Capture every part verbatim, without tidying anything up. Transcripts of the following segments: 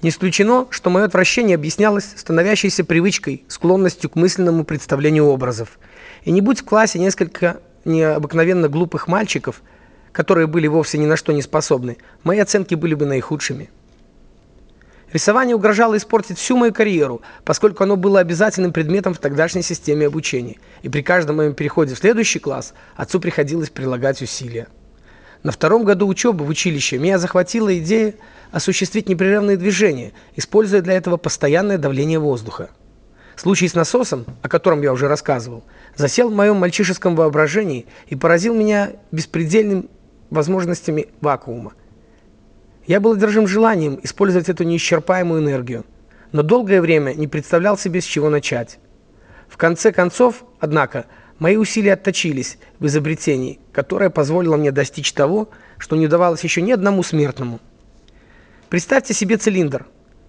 Не исключено, что мое отвращение объяснялось становящейся привычкой, склонностью к мысленному представлению образов. И не будь в классе несколько необыкновенно глупых мальчиков, которые были вовсе ни на что не способны, мои оценки были бы наихудшими. Рисование угрожало испортить всю мою карьеру, поскольку оно было обязательным предметом в тогдашней системе обучения, и при каждом моем переходе в следующий класс отцу приходилось прилагать усилия. На втором году учебы в училище меня захватила идея осуществить непрерывные движения, используя для этого постоянное давление воздуха. Случай с насосом, о котором я уже рассказывал, засел в моем мальчишеском воображении и поразил меня беспредельными возможностями вакуума. Я был одержим желанием использовать эту неисчерпаемую энергию, но долгое время не представлял себе, с чего начать. В конце концов, однако, мои усилия отточились в изобретении, которое позволило мне достичь того, что не удавалось еще ни одному смертному. Представьте себе цилиндр,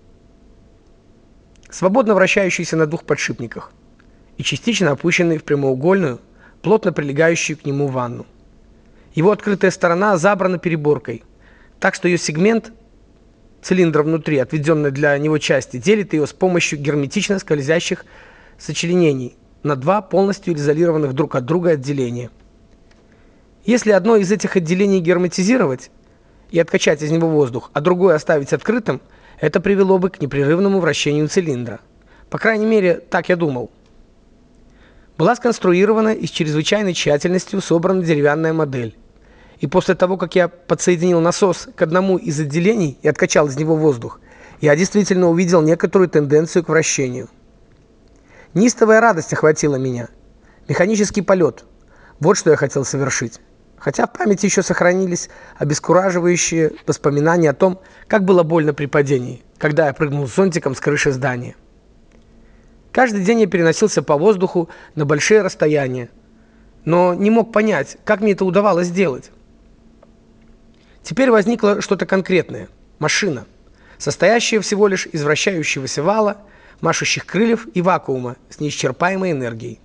свободно вращающийся на двух подшипниках и частично опущенный в прямоугольную, плотно прилегающую к нему ванну. Его открытая сторона забрана переборкой, так что ее сегмент цилиндра внутри, отведенной для него части, делит ее с помощью герметично скользящих сочленений на два полностью изолированных друг от друга отделения. Если одно из этих отделений герметизировать и откачать из него воздух, а другое оставить открытым, это привело бы к непрерывному вращению цилиндра. По крайней мере, так я думал. Была сконструирована и с чрезвычайной тщательностью собрана деревянная модель. И после того, как я подсоединил насос к одному из отделений и откачал из него воздух, я действительно увидел некоторую тенденцию к вращению. Неистовая радость охватила меня. Механический полет. Вот что я хотел совершить. Хотя в памяти еще сохранились обескураживающие воспоминания о том, как было больно при падении, когда я прыгнул с зонтиком с крыши здания. Каждый день я переносился по воздуху на большие расстояния, но не мог понять, как мне это удавалось сделать. Теперь возникло что-то конкретное – машина, состоящая всего лишь из вращающегося вала, машущих крыльев и вакуума с неисчерпаемой энергией.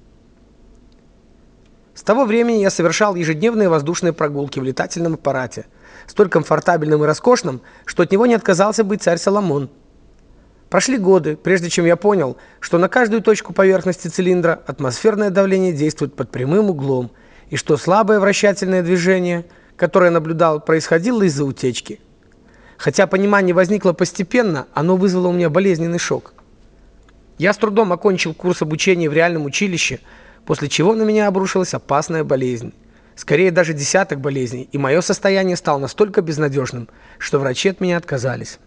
С того времени я совершал ежедневные воздушные прогулки в летательном аппарате, столь комфортабельным и роскошным, что от него не отказался бы царь Соломон. Прошли годы, прежде чем я понял, что на каждую точку поверхности цилиндра атмосферное давление действует под прямым углом, и что слабое вращательное движение, которое я наблюдал, происходило из-за утечки. Хотя понимание возникло постепенно, оно вызвало у меня болезненный шок. Я с трудом окончил курс обучения в реальном училище, после чего на меня обрушилась опасная болезнь. Скорее даже десяток болезней, и мое состояние стало настолько безнадежным, что врачи от меня отказались.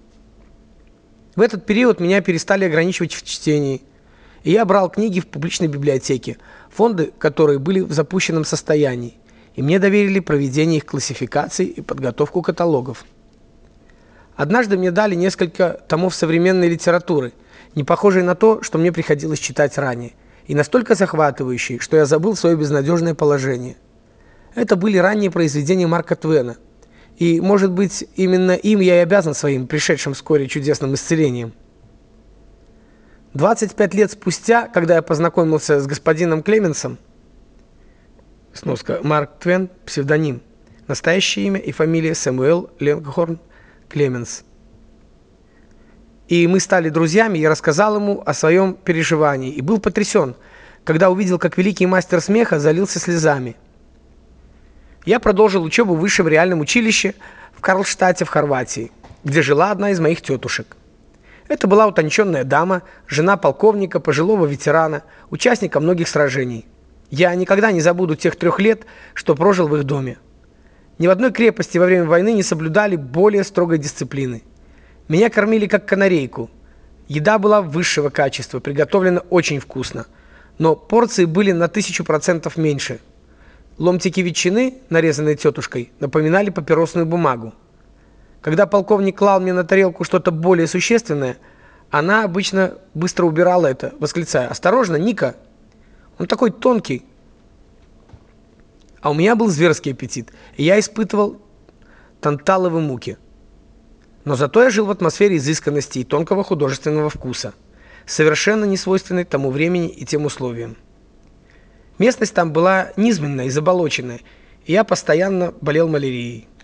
В этот период меня перестали ограничивать в чтении, и я брал книги в публичной библиотеке, фонды которые были в запущенном состоянии, и мне доверили проведение их классификации и подготовку каталогов. Однажды мне дали несколько томов современной литературы, не похожей на то, что мне приходилось читать ранее, и настолько захватывающей, что я забыл свое безнадежное положение. Это были ранние произведения Марка Твена, и, может быть, именно им я и обязан своим пришедшим вскоре чудесным исцелением. двадцать пять лет спустя, когда я познакомился с господином Клеменсом, сноска Марк Твен, псевдоним, настоящее имя и фамилия Сэмюэл Ленгхорн Клеменс, и мы стали друзьями, я рассказал ему о своем переживании и был потрясен, когда увидел, как великий мастер смеха залился слезами. Я продолжил учебу в высшем реальном училище в Карлштадте в Хорватии, где жила одна из моих тетушек. Это была утонченная дама, жена полковника, пожилого ветерана, участника многих сражений. Я никогда не забуду тех трех лет, что прожил в их доме. Ни в одной крепости во время войны не соблюдали более строгой дисциплины. Меня кормили как канарейку. Еда была высшего качества, приготовлена очень вкусно, но порции были на тысячу процентов меньше. Ломтики ветчины, нарезанные тетушкой, напоминали папиросную бумагу. Когда полковник клал мне на тарелку что-то более существенное, она обычно быстро убирала это, восклицая: «Осторожно, Ника! Он такой тонкий!» А у меня был зверский аппетит, и я испытывал танталовые муки. Но зато я жил в атмосфере изысканности и тонкого художественного вкуса, совершенно не свойственной тому времени и тем условиям. Местность там была низменная и заболоченная, и я постоянно болел малярией.